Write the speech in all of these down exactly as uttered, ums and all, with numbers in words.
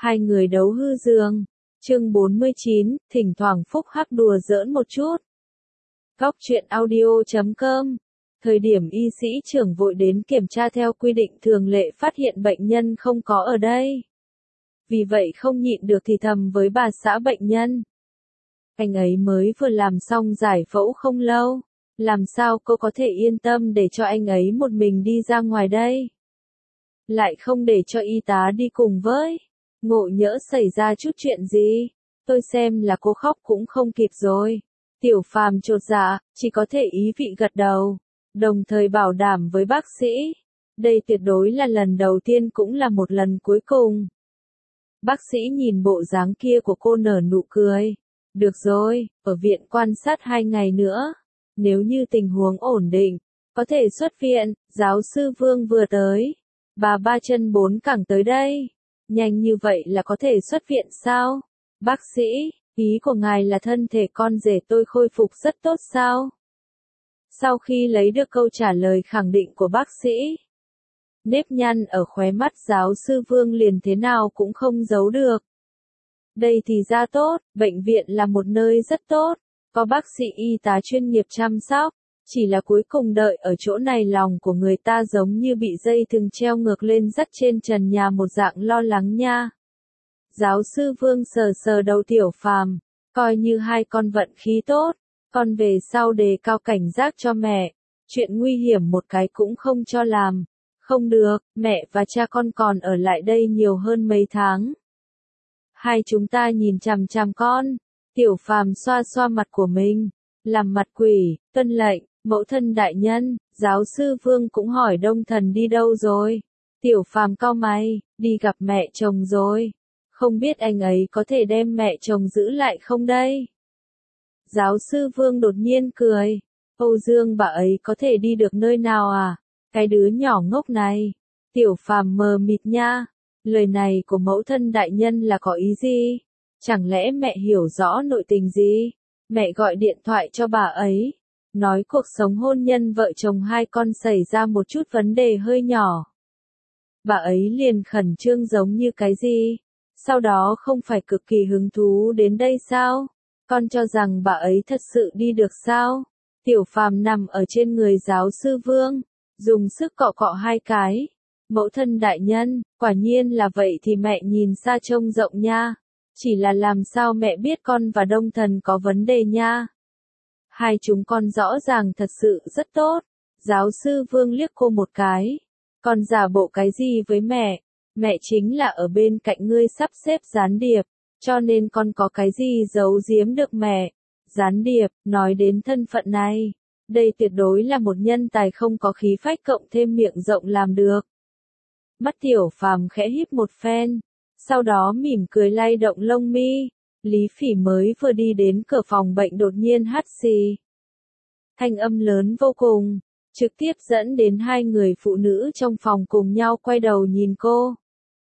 Hai người đấu hư giường. Chương bốn mươi chín, thỉnh thoảng phúc hắc đùa giỡn một chút. Góc truyện audio chấm com. Thời điểm y sĩ trưởng vội đến kiểm tra theo quy định thường lệ phát hiện bệnh nhân không có ở đây. Vì vậy không nhịn được thì thầm với bà xã bệnh nhân. Anh ấy mới vừa làm xong giải phẫu không lâu. Làm sao cô có thể yên tâm để cho anh ấy một mình đi ra ngoài đây? Lại không để cho y tá đi cùng với. Ngộ nhỡ xảy ra chút chuyện gì? Tôi xem là cô khóc cũng không kịp rồi. Tiểu Phàm chột dạ, chỉ có thể ý vị gật đầu. Đồng thời bảo đảm với bác sĩ. Đây tuyệt đối là lần đầu tiên cũng là một lần cuối cùng. Bác sĩ nhìn bộ dáng kia của cô nở nụ cười. Được rồi, ở viện quan sát hai ngày nữa. Nếu như tình huống ổn định, có thể xuất viện. Giáo sư Vương vừa tới. Bà ba chân bốn cẳng tới đây. Nhanh như vậy là có thể xuất viện sao? Bác sĩ, ý của ngài là thân thể con rể tôi khôi phục rất tốt sao? Sau khi lấy được câu trả lời khẳng định của bác sĩ, nếp nhăn ở khóe mắt giáo sư Vương liền thế nào cũng không giấu được. Đây thì ra tốt, bệnh viện là một nơi rất tốt, có bác sĩ y tá chuyên nghiệp chăm sóc, chỉ là cuối cùng đợi ở chỗ này lòng của người ta giống như bị dây thừng treo ngược lên dắt trên trần nhà một dạng lo lắng nha. Giáo sư Vương sờ sờ đầu Tiểu Phàm, coi như hai con vận khí tốt, con về sau đề cao cảnh giác cho mẹ, chuyện nguy hiểm một cái cũng không cho làm. Không được, mẹ và cha con còn ở lại đây nhiều hơn mấy tháng. Hai chúng ta nhìn chằm chằm con. Tiểu Phàm xoa xoa mặt của mình, làm mặt quỷ, tuân lệnh, mẫu thân đại nhân. Giáo sư Vương cũng hỏi Đông Thần đi đâu rồi. Tiểu Phàm cau mày, đi gặp mẹ chồng rồi. Không biết anh ấy có thể đem mẹ chồng giữ lại không đây? Giáo sư Vương đột nhiên cười. Âu Dương bà ấy có thể đi được nơi nào à? Cái đứa nhỏ ngốc này. Tiểu Phàm mờ mịt nha. Lời này của mẫu thân đại nhân là có ý gì? Chẳng lẽ mẹ hiểu rõ nội tình gì? Mẹ gọi điện thoại cho bà ấy. Nói cuộc sống hôn nhân vợ chồng hai con xảy ra một chút vấn đề hơi nhỏ. Bà ấy liền khẩn trương giống như cái gì? Sau đó không phải cực kỳ hứng thú đến đây sao? Con cho rằng bà ấy thật sự đi được sao? Tiểu Phàm nằm ở trên người giáo sư Vương, dùng sức cọ cọ hai cái. Mẫu thân đại nhân, quả nhiên là vậy thì mẹ nhìn xa trông rộng nha. Chỉ là làm sao mẹ biết con và Đông Thần có vấn đề nha. Hai chúng con rõ ràng thật sự rất tốt. Giáo sư Vương liếc cô một cái. Con giả bộ cái gì với mẹ? Mẹ chính là ở bên cạnh ngươi sắp xếp gián điệp, cho nên con có cái gì giấu giếm được mẹ. Gián điệp, nói đến thân phận này, đây tuyệt đối là một nhân tài không có khí phách cộng thêm miệng rộng làm được. Mắt Tiểu Phàm khẽ híp một phen, sau đó mỉm cười lay động lông mi. Lý Phỉ mới vừa đi đến cửa phòng bệnh đột nhiên hắt xì. Thanh âm lớn vô cùng, trực tiếp dẫn đến hai người phụ nữ trong phòng cùng nhau quay đầu nhìn cô.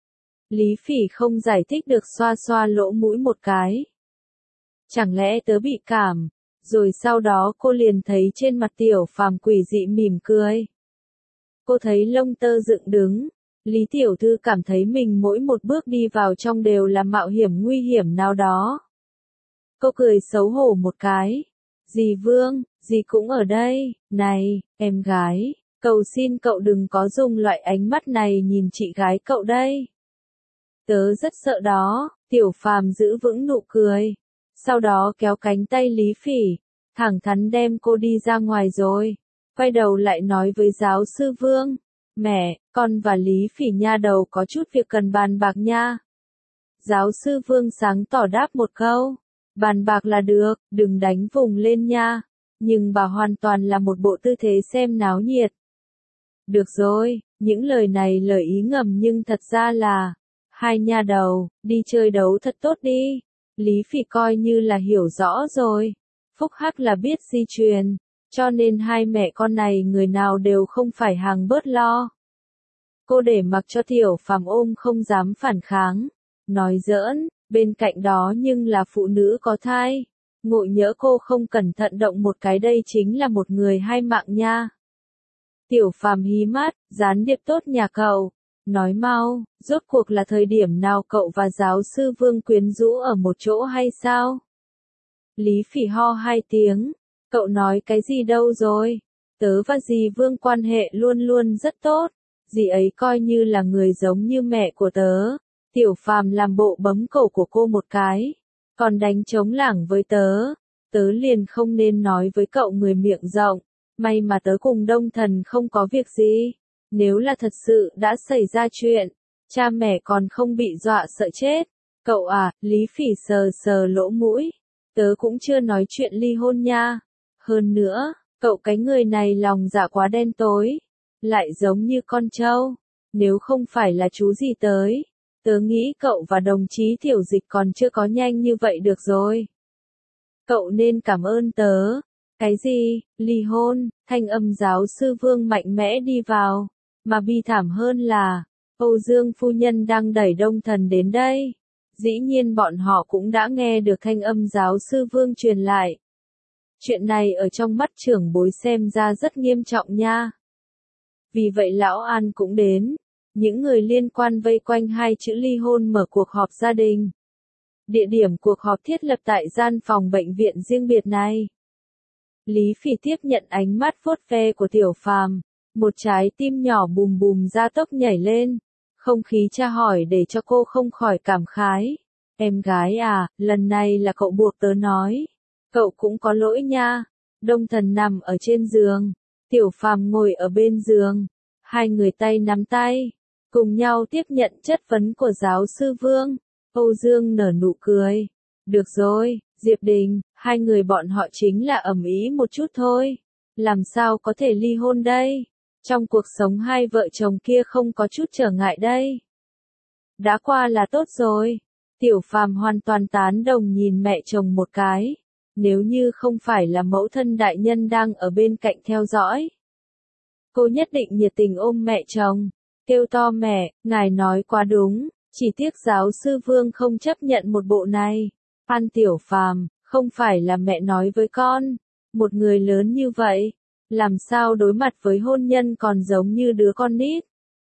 Lý Phỉ không giải thích được xoa xoa lỗ mũi một cái. Chẳng lẽ tớ bị cảm? Rồi sau đó cô liền thấy trên mặt Tiểu Phàm quỷ dị mỉm cười. Cô thấy lông tơ dựng đứng. Lý Tiểu Thư cảm thấy mình mỗi một bước đi vào trong đều là mạo hiểm nguy hiểm nào đó. Cô cười xấu hổ một cái. Dì Vương, dì cũng ở đây. Này, em gái, cầu xin cậu đừng có dùng loại ánh mắt này nhìn chị gái cậu đây. Tớ rất sợ đó. Tiểu Phàm giữ vững nụ cười. Sau đó kéo cánh tay Lý Phỉ, thẳng thắn đem cô đi ra ngoài rồi. Quay đầu lại nói với giáo sư Vương. Mẹ, con và Lý Phỉ nha đầu có chút việc cần bàn bạc nha. Giáo sư Vương sáng tỏ đáp một câu. Bàn bạc là được, đừng đánh vùng lên nha. Nhưng bà hoàn toàn là một bộ tư thế xem náo nhiệt. Được rồi, những lời này lời ý ngầm nhưng thật ra là, hai nha đầu, đi chơi đấu thật tốt đi. Lý Phỉ coi như là hiểu rõ rồi. Phúc hắc là biết di truyền, cho nên hai mẹ con này người nào đều không phải hàng bớt lo. Cô để mặc cho Tiểu Phàm ôm không dám phản kháng. Nói giỡn, bên cạnh đó nhưng là phụ nữ có thai. Ngộ nhỡ cô không cẩn thận động một cái đây chính là một người hai mạng nha. Tiểu Phàm hí mắt, gián điệp tốt nhà cậu. Nói mau, rốt cuộc là thời điểm nào cậu và giáo sư Vương quyến rũ ở một chỗ hay sao? Lý Phỉ ho hai tiếng, cậu nói cái gì đâu rồi? Tớ và dì Vương quan hệ luôn luôn rất tốt, dì ấy coi như là người giống như mẹ của tớ. Tiểu Phàm làm bộ bấm cổ của cô một cái, còn đánh trống lảng với tớ. Tớ liền không nên nói với cậu người miệng rộng, may mà tớ cùng Đông Thần không có việc gì. Nếu là thật sự đã xảy ra chuyện, cha mẹ còn không bị dọa sợ chết. Cậu à, Lý Phỉ sờ sờ lỗ mũi, tớ cũng chưa nói chuyện ly hôn nha. Hơn nữa, cậu cái người này lòng dạ quá đen tối, lại giống như con trâu. Nếu không phải là chú gì tới, tớ nghĩ cậu và đồng chí Tiểu Dịch còn chưa có nhanh như vậy được rồi. Cậu nên cảm ơn tớ. Cái gì, ly hôn? Thanh âm giáo sư Vương mạnh mẽ đi vào. Mà bi thảm hơn là, Âu Dương phu nhân đang đẩy Đông Thần đến đây. Dĩ nhiên bọn họ cũng đã nghe được thanh âm giáo sư Vương truyền lại. Chuyện này ở trong mắt trưởng bối xem ra rất nghiêm trọng nha. Vì vậy Lão An cũng đến. Những người liên quan vây quanh hai chữ ly hôn mở cuộc họp gia đình. Địa điểm cuộc họp thiết lập tại gian phòng bệnh viện riêng biệt này. Lý Phỉ tiếp nhận ánh mắt vuốt ve của Tiểu Phàm, một trái tim nhỏ bùm bùm gia tốc nhảy lên. Không khí tra hỏi để cho cô không khỏi cảm khái. Em gái à, lần này là cậu buộc tớ nói. Cậu cũng có lỗi nha. Đông Thần nằm ở trên giường, Tiểu Phàm ngồi ở bên giường. Hai người tay nắm tay, cùng nhau tiếp nhận chất vấn của giáo sư Vương. Âu Dương nở nụ cười. Được rồi, Diệp Đình, hai người bọn họ chính là ầm ĩ một chút thôi. Làm sao có thể ly hôn đây? Trong cuộc sống hai vợ chồng kia không có chút trở ngại đây. Đã qua là tốt rồi. Tiểu Phàm hoàn toàn tán đồng nhìn mẹ chồng một cái. Nếu như không phải là mẫu thân đại nhân đang ở bên cạnh theo dõi, cô nhất định nhiệt tình ôm mẹ chồng, kêu to mẹ, ngài nói quá đúng, chỉ tiếc giáo sư Vương không chấp nhận một bộ này. Phan Tiểu Phàm, không phải là mẹ nói với con, một người lớn như vậy, làm sao đối mặt với hôn nhân còn giống như đứa con nít.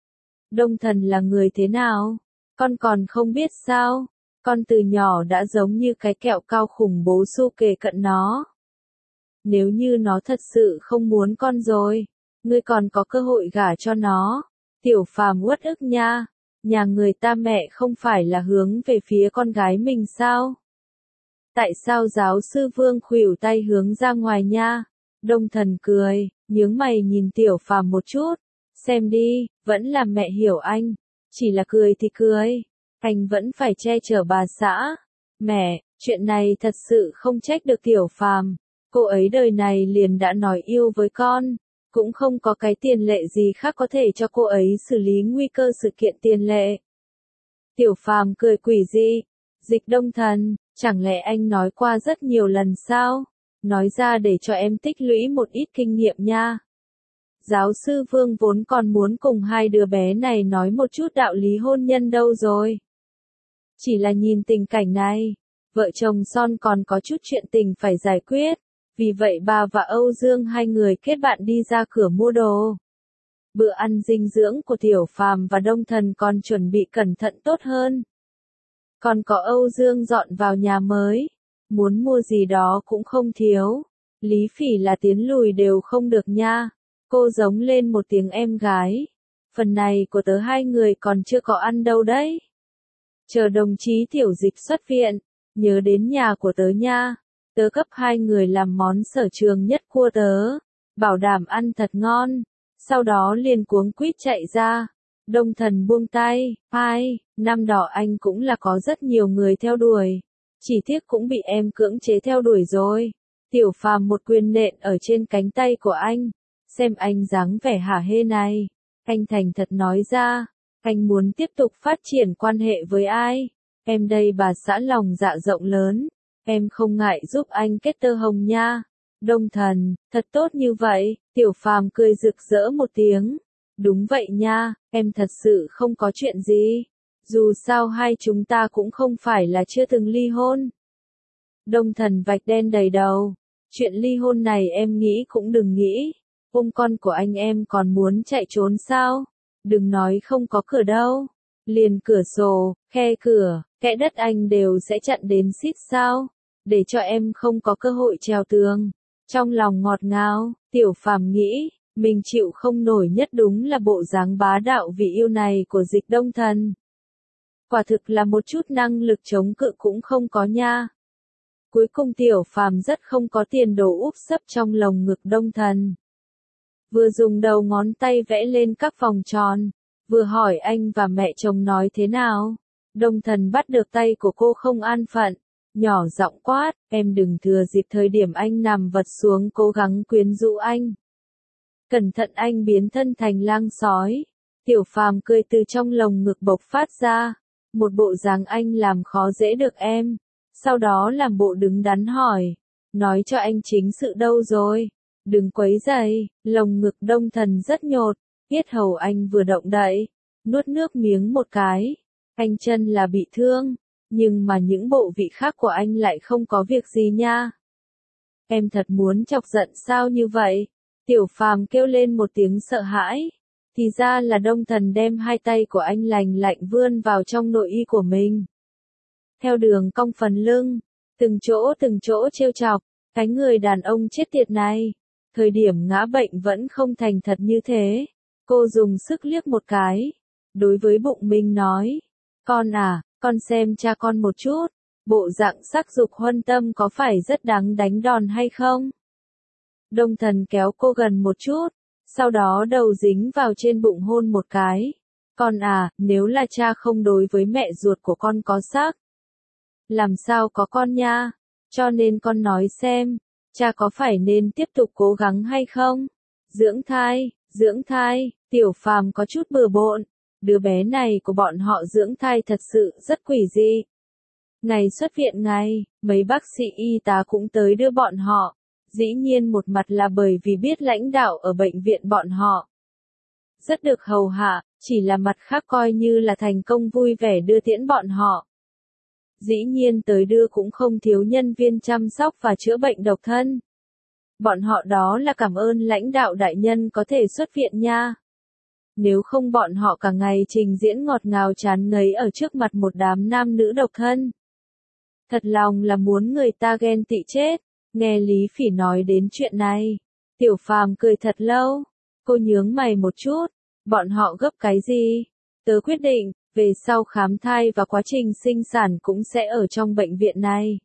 Đông Thần là người thế nào? Con còn không biết sao? Con từ nhỏ đã giống như cái kẹo cao khủng bố xu kề cận nó. Nếu như nó thật sự không muốn con rồi, ngươi còn có cơ hội gả cho nó. Tiểu Phàm uất ức nha. Nhà người ta mẹ không phải là hướng về phía con gái mình sao? Tại sao giáo sư Vương khuỷu tay hướng ra ngoài nha? Đông Thần cười, nhướng mày nhìn Tiểu Phàm một chút. Xem đi, vẫn là mẹ hiểu anh. Chỉ là cười thì cười. Anh vẫn phải che chở bà xã. Mẹ, chuyện này thật sự không trách được Tiểu Phàm. Cô ấy đời này liền đã nói yêu với con. Cũng không có cái tiền lệ gì khác có thể cho cô ấy xử lý nguy cơ sự kiện tiền lệ. Tiểu Phàm cười quỷ dị. Dịch Đông Thần, chẳng lẽ anh nói qua rất nhiều lần sao? Nói ra để cho em tích lũy một ít kinh nghiệm nha. Giáo sư Vương vốn còn muốn cùng hai đứa bé này nói một chút đạo lý hôn nhân đâu rồi. Chỉ là nhìn tình cảnh này, vợ chồng son còn có chút chuyện tình phải giải quyết. Vì vậy bà và Âu Dương hai người kết bạn đi ra cửa mua đồ. Bữa ăn dinh dưỡng của Tiểu Phàm và Đông Thần còn chuẩn bị cẩn thận tốt hơn. Còn có Âu Dương dọn vào nhà mới, muốn mua gì đó cũng không thiếu. Lý Phỉ là tiến lùi đều không được nha. Cô giống lên một tiếng em gái. Phần này của tớ hai người còn chưa có ăn đâu đấy. Chờ đồng chí Tiểu Dịch xuất viện, nhớ đến nhà của tớ nha. Tớ cấp hai người làm món sở trường nhất của tớ, bảo đảm ăn thật ngon. Sau đó liền cuống quýt chạy ra. Đông Thần buông tay, ai, năm đó anh cũng là có rất nhiều người theo đuổi. Chỉ tiếc cũng bị em cưỡng chế theo đuổi rồi. Tiểu Phàm một quyền nện ở trên cánh tay của anh. Xem anh dáng vẻ hả hê này. Anh thành thật nói ra, anh muốn tiếp tục phát triển quan hệ với ai? Em đây bà xã lòng dạ rộng lớn. Em không ngại giúp anh kết tơ hồng nha. Đông Thần, thật tốt như vậy. Tiểu Phàm cười rực rỡ một tiếng. Đúng vậy nha, em thật sự không có chuyện gì. Dù sao hai chúng ta cũng không phải là chưa từng ly hôn. Đông Thần vạch đen đầy đầu. Chuyện ly hôn này em nghĩ cũng đừng nghĩ. Ôm con của anh em còn muốn chạy trốn sao? Đừng nói không có cửa đâu. Liền cửa sổ, khe cửa, kẽ đất anh đều sẽ chặn đến xít sao, để cho em không có cơ hội trèo tường. Trong lòng ngọt ngào, Tiểu Phàm nghĩ, mình chịu không nổi nhất đúng là bộ dáng bá đạo vì yêu này của Dịch Đông Thần. Quả thực là một chút năng lực chống cự cũng không có nha. Cuối cùng Tiểu Phàm rất không có tiền đồ úp sấp trong lồng ngực Đông Thần. Vừa dùng đầu ngón tay vẽ lên các vòng tròn, vừa hỏi anh và mẹ chồng nói thế nào. Đông Thần bắt được tay của cô không an phận, nhỏ giọng quát, em đừng thừa dịp thời điểm anh nằm vật xuống cố gắng quyến rũ anh. Cẩn thận anh biến thân thành lang sói. Tiểu Phàm cười từ trong lồng ngực bộc phát ra, một bộ dáng anh làm khó dễ được em, sau đó làm bộ đứng đắn hỏi, nói cho anh chính sự đâu rồi, đừng quấy rầy. Lồng ngực Đông Thần rất nhột, yết hầu anh vừa động đậy, nuốt nước miếng một cái, anh chân là bị thương, nhưng mà những bộ vị khác của anh lại không có việc gì nha. Em thật muốn chọc giận sao như vậy? Tiểu Phàm kêu lên một tiếng sợ hãi. Thì ra là Đông Thần đem hai tay của anh lành lạnh vươn vào trong nội y của mình. Theo đường cong phần lưng, từng chỗ từng chỗ trêu chọc, cái người đàn ông chết tiệt này. Thời điểm ngã bệnh vẫn không thành thật như thế. Cô dùng sức liếc một cái. Đối với bụng mình nói. Con à, con xem cha con một chút. Bộ dạng sắc dục huân tâm có phải rất đáng đánh đòn hay không? Đông Thần kéo cô gần một chút. Sau đó đầu dính vào trên bụng hôn một cái. Con à, nếu là cha không đối với mẹ ruột của con có sắc. Làm sao có con nha? Cho nên con nói xem, cha có phải nên tiếp tục cố gắng hay không? Dưỡng thai, dưỡng thai, Tiểu Phàm có chút bừa bộn. Đứa bé này của bọn họ dưỡng thai thật sự rất quỷ dị. Ngày xuất viện ngày, mấy bác sĩ y tá cũng tới đưa bọn họ. Dĩ nhiên một mặt là bởi vì biết lãnh đạo ở bệnh viện bọn họ rất được hầu hạ, chỉ là mặt khác coi như là thành công vui vẻ đưa tiễn bọn họ. Dĩ nhiên tới đưa cũng không thiếu nhân viên chăm sóc và chữa bệnh độc thân. Bọn họ đó là cảm ơn lãnh đạo đại nhân có thể xuất viện nha. Nếu không bọn họ cả ngày trình diễn ngọt ngào chán ngấy ở trước mặt một đám nam nữ độc thân. Thật lòng là muốn người ta ghen tị chết. Nghe Lý Phỉ nói đến chuyện này, Tiểu Phàm cười thật lâu. Cô nhướng mày một chút, bọn họ gấp cái gì? Tớ quyết định, về sau khám thai và quá trình sinh sản cũng sẽ ở trong bệnh viện này.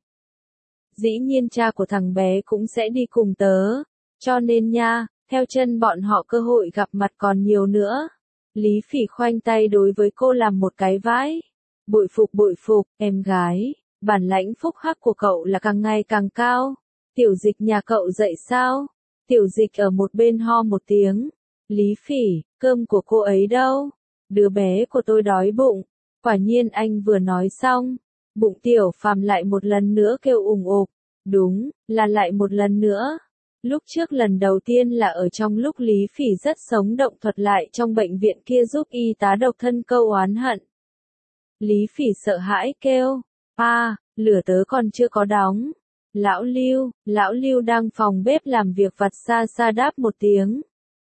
Dĩ nhiên cha của thằng bé cũng sẽ đi cùng tớ, cho nên nha, theo chân bọn họ cơ hội gặp mặt còn nhiều nữa. Lý Phỉ khoanh tay đối với cô làm một cái vái. Bội phục bội phục, em gái, bản lãnh phúc hắc của cậu là càng ngày càng cao. Tiểu Dịch nhà cậu dậy sao? Tiểu Dịch ở một bên ho một tiếng. Lý Phỉ, cơm của cô ấy đâu? Đứa bé của tôi đói bụng. Quả nhiên anh vừa nói xong. Bụng Tiểu Phàm lại một lần nữa kêu ùng ục. Đúng, là lại một lần nữa. Lúc trước lần đầu tiên là ở trong lúc Lý Phỉ rất sống động thuật lại trong bệnh viện kia giúp y tá độc thân câu oán hận. Lý Phỉ sợ hãi kêu. À, lửa tớ còn chưa có đóng. Lão Lưu, lão Lưu đang phòng bếp làm việc vặt xa xa đáp một tiếng.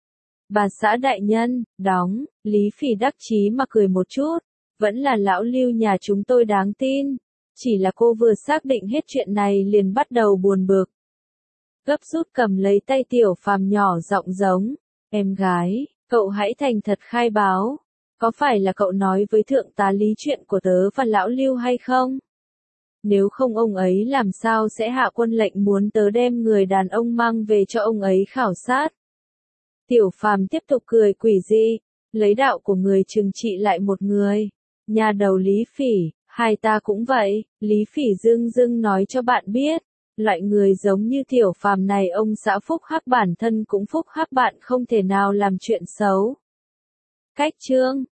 Bà xã đại nhân, đóng, Lý Phỉ đắc chí mà cười một chút, vẫn là lão Lưu nhà chúng tôi đáng tin. Chỉ là cô vừa xác định hết chuyện này liền bắt đầu buồn bực. Gấp rút cầm lấy tay Tiểu Phàm nhỏ giọng giống, em gái, cậu hãy thành thật khai báo. Có phải là cậu nói với thượng tá Lý chuyện của tớ và lão Lưu hay không? Nếu không ông ấy làm sao sẽ hạ quân lệnh muốn tớ đem người đàn ông mang về cho ông ấy khảo sát. Tiểu Phàm tiếp tục cười quỷ dị, lấy đạo của người trừng trị lại một người. Nhà đầu Lý Phỉ, hai ta cũng vậy, Lý Phỉ dưng dưng nói cho bạn biết, loại người giống như Tiểu Phàm này ông xã phúc hắc bản thân cũng phúc hắc bạn không thể nào làm chuyện xấu. Cách chương